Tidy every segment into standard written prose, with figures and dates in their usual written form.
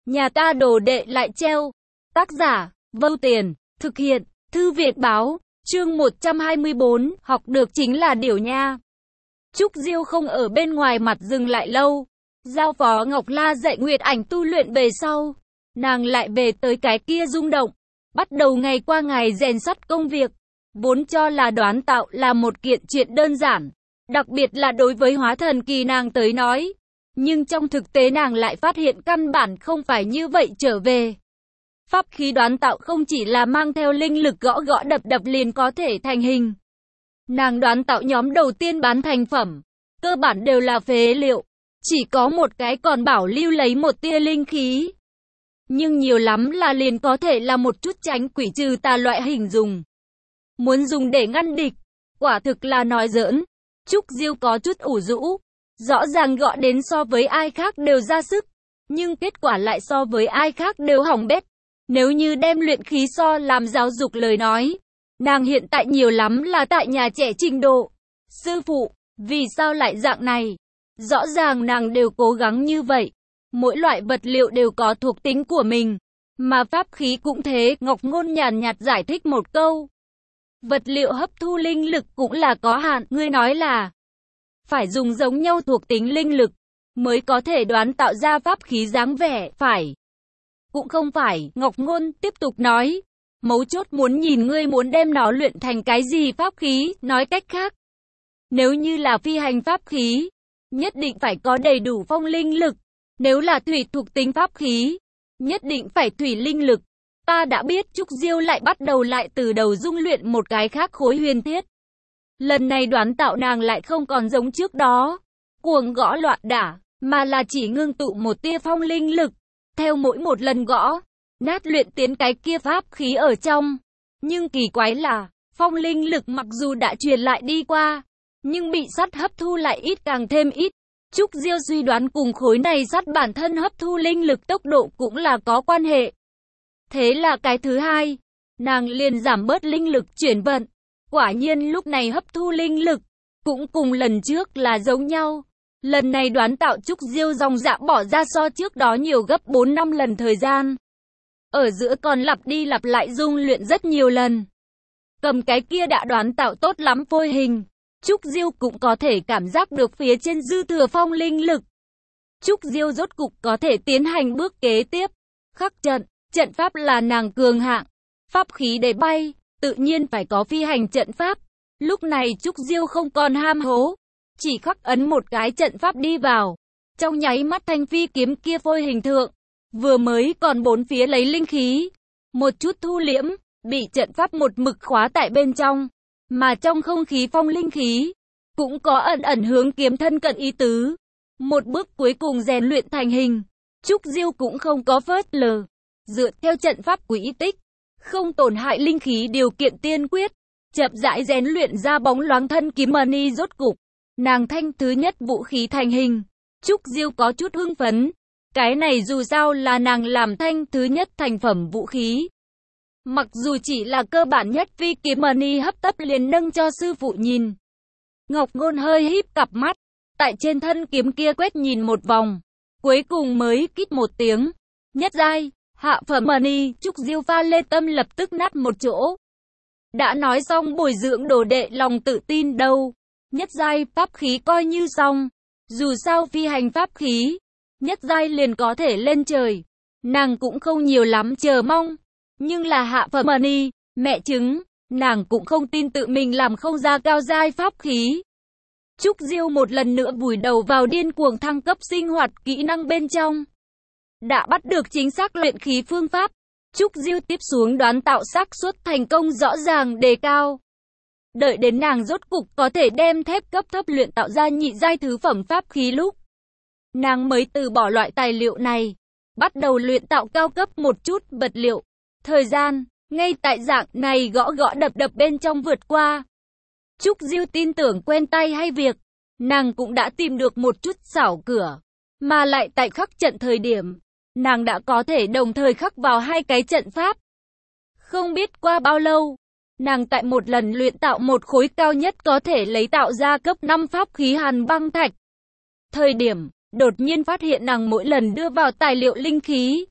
Nhà ta đồ đệ lại treo. Tác giả, Vâu Tiền, thực hiện, Thư viện báo, chương 124, học được chính là điều nha. Trúc Diêu không ở bên ngoài mặt dừng lại lâu. Giao phó Ngọc La dạy Nguyệt Ảnh tu luyện về sau. Nàng lại về tới cái kia rung động. Bắt đầu ngày qua ngày rèn sắt công việc. Vốn cho là đoán tạo là một kiện chuyện đơn giản. Đặc biệt là đối với hóa thần kỳ nàng tới nói. Nhưng trong thực tế nàng lại phát hiện căn bản không phải như vậy trở về. Pháp khí đoán tạo không chỉ là mang theo linh lực gõ gõ đập đập liền có thể thành hình. Nàng đoán tạo nhóm đầu tiên bán thành phẩm, cơ bản đều là phế liệu. Chỉ có một cái còn bảo lưu lấy một tia linh khí. Nhưng nhiều lắm là liền có thể là một chút tránh quỷ trừ tà loại hình dùng. Muốn dùng để ngăn địch, quả thực là nói giỡn. Trúc Diêu có chút ủ rũ. Rõ ràng gõ đến so với ai khác đều ra sức, nhưng kết quả lại so với ai khác đều hỏng bét. Nếu như đem luyện khí so làm giáo dục lời nói, nàng hiện tại nhiều lắm là tại nhà trẻ trình độ. Sư phụ, vì sao lại dạng này? Rõ ràng nàng đều cố gắng như vậy. Mỗi loại vật liệu đều có thuộc tính của mình, mà pháp khí cũng thế. Ngọc Ngôn nhàn nhạt giải thích một câu. Vật liệu hấp thu linh lực cũng là có hạn, ngươi nói là phải dùng giống nhau thuộc tính linh lực mới có thể đoán tạo ra pháp khí dáng vẻ, phải? Cũng không phải, Ngọc Ngôn tiếp tục nói. Mấu chốt muốn nhìn ngươi muốn đem nó luyện thành cái gì pháp khí, nói cách khác. Nếu như là phi hành pháp khí, nhất định phải có đầy đủ phong linh lực. Nếu là thủy thuộc tính pháp khí, nhất định phải thủy linh lực. Ta đã biết. Trúc Diêu lại bắt đầu lại từ đầu dung luyện một cái khác khối huyền thiết. Lần này đoán tạo nàng lại không còn giống trước đó, cuồng gõ loạn đả, mà là chỉ ngưng tụ một tia phong linh lực. Theo mỗi một lần gõ, nát luyện tiến cái kia pháp khí ở trong. Nhưng kỳ quái là, phong linh lực mặc dù đã truyền lại đi qua, nhưng bị sắt hấp thu lại ít càng thêm ít. Trúc Diêu suy đoán cùng khối này sắt bản thân hấp thu linh lực tốc độ cũng là có quan hệ. Thế là cái thứ hai, nàng liền giảm bớt linh lực chuyển vận. Quả nhiên lúc này hấp thu linh lực, cũng cùng lần trước là giống nhau. Lần này đoán tạo Trúc Diêu dòng dã bỏ ra so trước đó nhiều gấp 4-5 lần thời gian. Ở giữa còn lặp đi lặp lại dung luyện rất nhiều lần. Cầm cái kia đã đoán tạo tốt lắm phôi hình, Trúc Diêu cũng có thể cảm giác được phía trên dư thừa phong linh lực. Trúc Diêu rốt cục có thể tiến hành bước kế tiếp. Khắc trận, trận pháp là nàng cường hạng. Pháp khí để bay, tự nhiên phải có phi hành trận pháp. Lúc này Trúc Diêu không còn ham hố, chỉ khắc ấn một cái trận pháp đi vào. Trong nháy mắt thanh phi kiếm kia phôi hình thượng, vừa mới còn bốn phía lấy linh khí, một chút thu liễm, bị trận pháp một mực khóa tại bên trong. Mà trong không khí phong linh khí, cũng có ẩn ẩn hướng kiếm thân cận ý tứ. Một bước cuối cùng rèn luyện thành hình, Trúc Diêu cũng không có phớt lờ. Dựa theo trận pháp quỹ tích, không tổn hại linh khí điều kiện tiên quyết, chậm rãi rèn luyện ra bóng loáng thân kiếm mani. Rốt cục, nàng thanh thứ nhất vũ khí thành hình. Trúc Diêu có chút hưng phấn. Cái này dù sao là nàng làm thanh thứ nhất thành phẩm vũ khí. Mặc dù chỉ là cơ bản nhất, phi kiếm mani hấp tấp liền nâng cho sư phụ nhìn. Ngọc Ngôn hơi híp cặp mắt, tại trên thân kiếm kia quét nhìn một vòng, cuối cùng mới kít một tiếng. Nhất giai, hạ phẩm mani. Trúc Diêu pha lê tâm lập tức nát một chỗ. Đã nói xong bồi dưỡng đồ đệ lòng tự tin đâu. Nhất giai pháp khí coi như xong. Dù sao phi hành pháp khí, nhất giai liền có thể lên trời. Nàng cũng không nhiều lắm chờ mong. Nhưng là hạ phẩm mani, mẹ chứng, nàng cũng không tin tự mình làm không ra cao giai pháp khí. Trúc Diêu một lần nữa vùi đầu vào điên cuồng thăng cấp sinh hoạt kỹ năng bên trong. Đã bắt được chính xác luyện khí phương pháp, Trúc Diêu tiếp xuống đoán tạo xác suất thành công rõ ràng đề cao. Đợi đến nàng rốt cục có thể đem thép cấp thấp luyện tạo ra nhị giai thứ phẩm pháp khí lúc, nàng mới từ bỏ loại tài liệu này, bắt đầu luyện tạo cao cấp một chút vật liệu. Thời gian, ngay tại dạng này gõ gõ đập đập bên trong vượt qua. Trúc Diêu tin tưởng quen tay hay việc, nàng cũng đã tìm được một chút xảo cửa, mà lại tại khắc trận thời điểm, nàng đã có thể đồng thời khắc vào hai cái trận pháp. Không biết qua bao lâu, nàng tại một lần luyện tạo một khối cao nhất có thể lấy tạo ra cấp 5 pháp khí hàn băng thạch. Thời điểm, đột nhiên phát hiện nàng mỗi lần đưa vào tài liệu linh khí,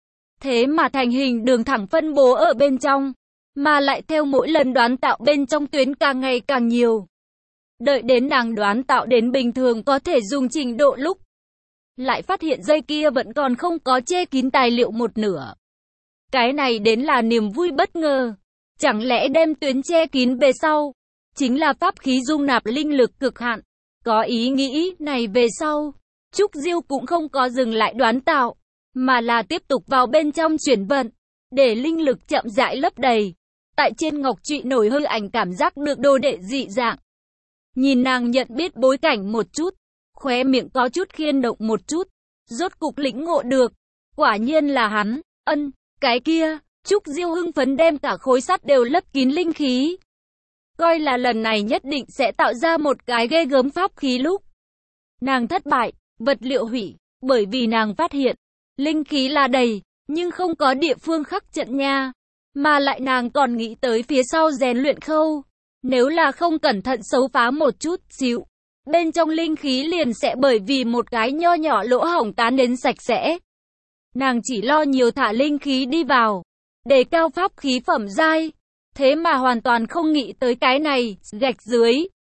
thế mà thành hình đường thẳng phân bố ở bên trong, mà lại theo mỗi lần đoán tạo bên trong tuyến càng ngày càng nhiều. Đợi đến nàng đoán tạo đến bình thường có thể dùng trình độ lúc, lại phát hiện dây kia vẫn còn không có che kín tài liệu một nửa. Cái này đến là niềm vui bất ngờ. Chẳng lẽ đem tuyến che kín về sau, chính là pháp khí dung nạp linh lực cực hạn. Có ý nghĩ này về sau, Trúc Diêu cũng không có dừng lại đoán tạo, mà là tiếp tục vào bên trong chuyển vận, để linh lực chậm rãi lấp đầy. Tại trên ngọc trụy nổi hơi ảnh cảm giác được đồ đệ dị dạng. Nhìn nàng nhận biết bối cảnh một chút, khóe miệng có chút khiên động một chút, rốt cục lĩnh ngộ được, quả nhiên là hắn, cái kia, Trúc Diêu hưng phấn đem cả khối sắt đều lấp kín linh khí. Coi là lần này nhất định sẽ tạo ra một cái ghê gớm pháp khí lúc. Nàng thất bại, vật liệu hủy, bởi vì nàng phát hiện, linh khí là đầy, nhưng không có địa phương khắc trận nha. Mà lại nàng còn nghĩ tới phía sau rèn luyện khâu. Nếu là không cẩn thận xấu phá một chút xíu, bên trong linh khí liền sẽ bởi vì một cái nho nhỏ lỗ hổng tán đến sạch sẽ. Nàng chỉ lo nhiều thả linh khí đi vào, đề cao pháp khí phẩm giai, thế mà hoàn toàn không nghĩ tới cái này, gạch dưới.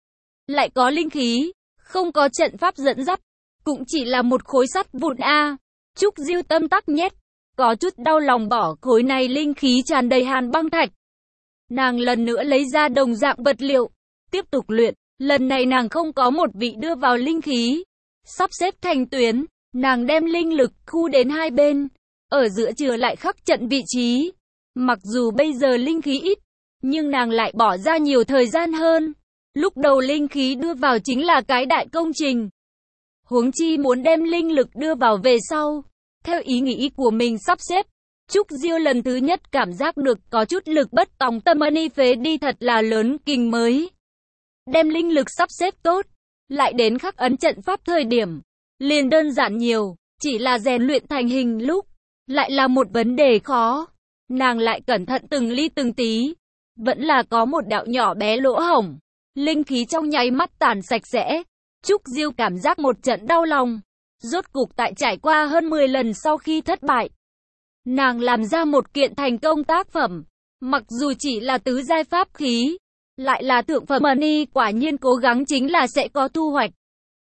Lại có linh khí, không có trận pháp dẫn dắt, cũng chỉ là một khối sắt vụn a. Trúc Diêu tâm tắc nhét, có chút đau lòng bỏ khối này linh khí tràn đầy hàn băng thạch. Nàng lần nữa lấy ra đồng dạng vật liệu, tiếp tục luyện, lần này nàng không có một vị đưa vào linh khí, sắp xếp thành tuyến, nàng đem linh lực khu đến hai bên, ở giữa chừa lại khắc trận vị trí. Mặc dù bây giờ linh khí ít, nhưng nàng lại bỏ ra nhiều thời gian hơn. Lúc đầu linh khí đưa vào chính là cái đại công trình. Huống chi muốn đem linh lực đưa vào về sau, theo ý nghĩ của mình sắp xếp. Trúc Diêu lần thứ nhất cảm giác được có chút lực bất tòng tâm phế đi thật là lớn kinh mới. Đem linh lực sắp xếp tốt, lại đến khắc ấn trận pháp thời điểm, liền đơn giản nhiều, chỉ là rèn luyện thành hình lúc, lại là một vấn đề khó. Nàng lại cẩn thận từng ly từng tí, vẫn là có một đạo nhỏ bé lỗ hổng, linh khí trong nháy mắt tản sạch sẽ. Trúc Diêu cảm giác một trận đau lòng, rốt cục tại trải qua hơn 10 lần sau khi thất bại, nàng làm ra một kiện thành công tác phẩm, mặc dù chỉ là tứ giai pháp khí, lại là thượng phẩm quả nhiên cố gắng chính là sẽ có thu hoạch.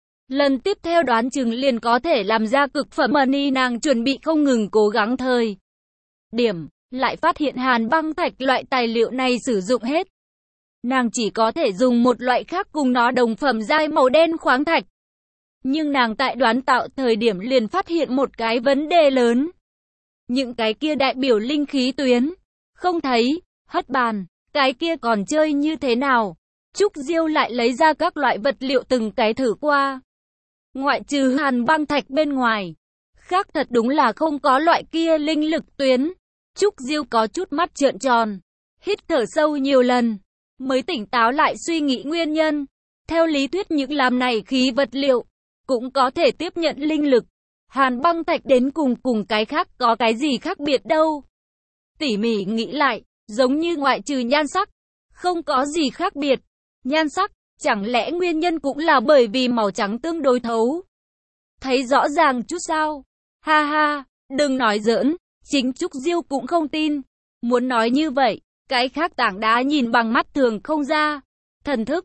Lần tiếp theo đoán chừng liền có thể làm ra cực phẩm nàng chuẩn bị không ngừng cố gắng thời điểm, lại phát hiện hàn băng thạch loại tài liệu này sử dụng hết. Nàng chỉ có thể dùng một loại khác cùng nó đồng phẩm giai màu đen khoáng thạch. Nhưng nàng tại đoán tạo thời điểm liền phát hiện một cái vấn đề lớn. Những cái kia đại biểu linh khí tuyến, không thấy, hất bàn, cái kia còn chơi như thế nào? Trúc Diêu lại lấy ra các loại vật liệu từng cái thử qua. Ngoại trừ hàn băng thạch bên ngoài, khác thật đúng là không có loại kia linh lực tuyến. Trúc Diêu có chút mắt trợn tròn, hít thở sâu nhiều lần, mới tỉnh táo lại suy nghĩ nguyên nhân. Theo lý thuyết những làm này khí vật liệu, cũng có thể tiếp nhận linh lực. Hàn băng thạch đến cùng cái khác có cái gì khác biệt đâu. Tỉ mỉ nghĩ lại, giống như ngoại trừ nhan sắc, không có gì khác biệt. Nhan sắc, chẳng lẽ nguyên nhân cũng là bởi vì màu trắng tương đối thấu? Thấy rõ ràng chút sao? Ha ha, đừng nói giỡn, chính Trúc Diêu cũng không tin. Muốn nói như vậy, cái khác tảng đá nhìn bằng mắt thường không ra. Thần thức,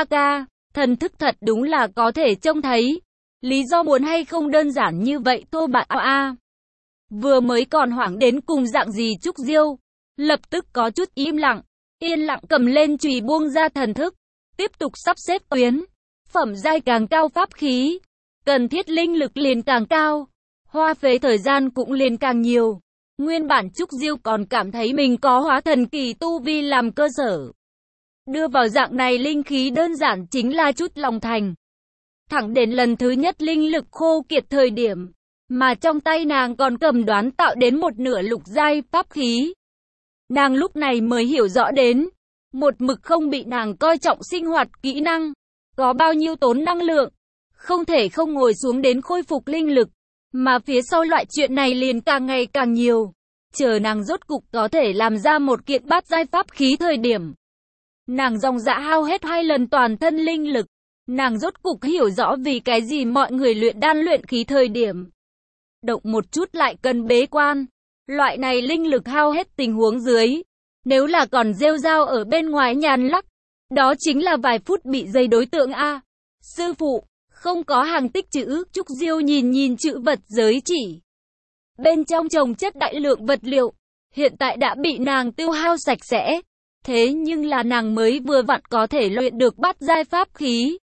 thần thức thật đúng là có thể trông thấy. Lý do muốn hay không đơn giản như vậy thô bạo a. Vừa mới còn hoảng đến cùng dạng gì Trúc Diêu, lập tức có chút im lặng, yên lặng cầm lên chùy buông ra thần thức, tiếp tục sắp xếp tuyến, phẩm giai càng cao pháp khí, cần thiết linh lực liền càng cao, hoa phế thời gian cũng liền càng nhiều. Nguyên bản Trúc Diêu còn cảm thấy mình có hóa thần kỳ tu vi làm cơ sở. Đưa vào dạng này linh khí đơn giản chính là chút lòng thành. Thẳng đến lần thứ nhất linh lực khô kiệt thời điểm, mà trong tay nàng còn cầm đoán tạo đến một nửa lục giai pháp khí. Nàng lúc này mới hiểu rõ đến, một mực không bị nàng coi trọng sinh hoạt kỹ năng, có bao nhiêu tốn năng lượng, không thể không ngồi xuống đến khôi phục linh lực, mà phía sau loại chuyện này liền càng ngày càng nhiều. Chờ nàng rốt cục có thể làm ra một kiện bát giai pháp khí thời điểm, nàng dòng dã hao hết 2 lần toàn thân linh lực. Nàng rốt cục hiểu rõ vì cái gì mọi người luyện đan luyện khí thời điểm động một chút lại cần bế quan. Loại này linh lực hao hết tình huống dưới, nếu là còn rêu rao ở bên ngoài nhàn lắc, đó chính là vài phút bị dây đối tượng a. Sư phụ, không có hàng tích trữ. Trúc Diêu nhìn chữ vật giới chỉ. Bên trong chồng chất đại lượng vật liệu, hiện tại đã bị nàng tiêu hao sạch sẽ. Thế nhưng là nàng mới vừa vặn có thể luyện được bát giai pháp khí.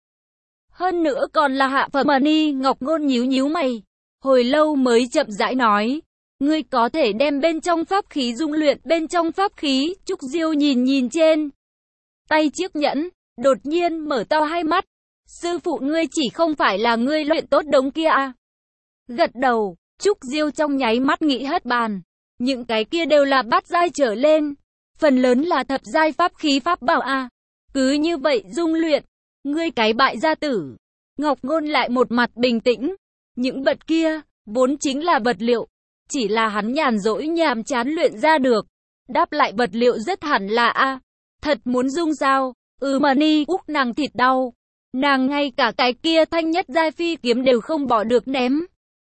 Hơn nữa còn là hạ phẩm mani. Ngọc Ngôn nhíu mày, hồi lâu mới chậm rãi nói, ngươi có thể đem bên trong pháp khí dung luyện bên trong pháp khí. Trúc Diêu nhìn trên tay chiếc nhẫn, đột nhiên mở to hai mắt. Sư phụ, ngươi chỉ không phải là ngươi luyện tốt đống kia à? Gật đầu, Trúc Diêu trong nháy mắt nghĩ hết bàn. Những cái kia đều là bát giai trở lên, phần lớn là thập giai pháp khí pháp bảo à? Cứ như vậy dung luyện, ngươi cái bại gia tử. Ngọc Ngôn lại một mặt bình tĩnh, những vật kia vốn chính là vật liệu, chỉ là hắn nhàn rỗi nhàm chán luyện ra được. Đáp lại vật liệu rất hẳn là a. Thật muốn dung sao? Mani úc nàng thịt đau. Nàng ngay cả cái kia thanh nhất giai phi kiếm đều không bỏ được ném.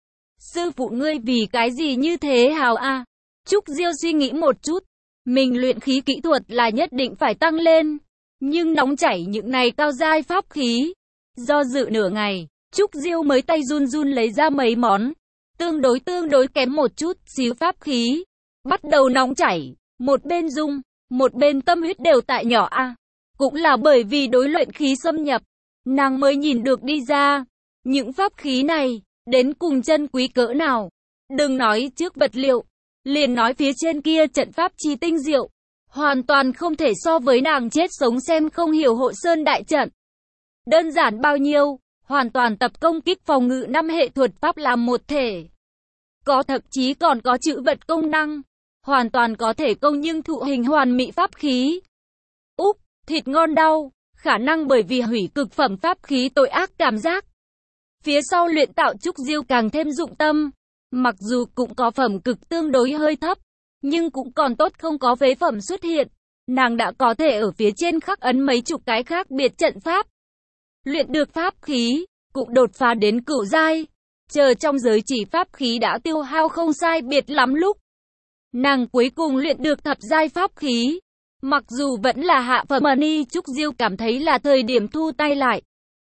Sư phụ, ngươi vì cái gì như thế hào a? Trúc Diêu suy nghĩ một chút, mình luyện khí kỹ thuật là nhất định phải tăng lên, nhưng nóng chảy những này cao giai pháp khí. Do dự nửa ngày, Trúc Diêu mới tay run lấy ra mấy món tương đối kém một chút xíu pháp khí, bắt đầu nóng chảy, một bên dung, một bên tâm huyết đều tại nhỏ a. Cũng là bởi vì đối luyện khí xâm nhập, nàng mới nhìn được đi ra, những pháp khí này đến cùng chân quý cỡ nào. Đừng nói trước vật liệu, liền nói phía trên kia trận pháp chi tinh diệu, hoàn toàn không thể so với nàng chết sống xem không hiểu Hộ Sơn đại trận. Đơn giản bao nhiêu, hoàn toàn tập công kích phòng ngự 5 hệ thuật pháp làm một thể. Có thậm chí còn có chữ vật công năng, hoàn toàn có thể công nhưng thụ hình hoàn mỹ pháp khí. Úc, thịt ngon đau, khả năng bởi vì hủy cực phẩm pháp khí tội ác cảm giác. Phía sau luyện tạo Trúc Diêu càng thêm dụng tâm, mặc dù cũng có phẩm cực tương đối hơi thấp, nhưng cũng còn tốt không có phế phẩm xuất hiện. Nàng đã có thể ở phía trên khắc ấn mấy chục cái khác biệt trận pháp. Luyện được pháp khí, cũng đột phá đến cửu giai. Chờ trong giới chỉ pháp khí đã tiêu hao không sai biệt lắm lúc, nàng cuối cùng luyện được thập giai pháp khí. Mặc dù vẫn là hạ phẩm mani, Trúc Diêu cảm thấy là thời điểm thu tay lại,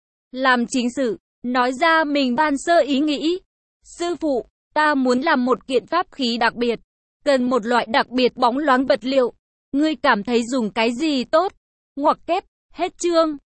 làm chính sự, nói ra mình ban sơ ý nghĩ. Sư phụ, ta muốn làm một kiện pháp khí đặc biệt, cần một loại đặc biệt bóng loáng vật liệu. Ngươi cảm thấy dùng cái gì tốt? Ngoặc kép, hết chương.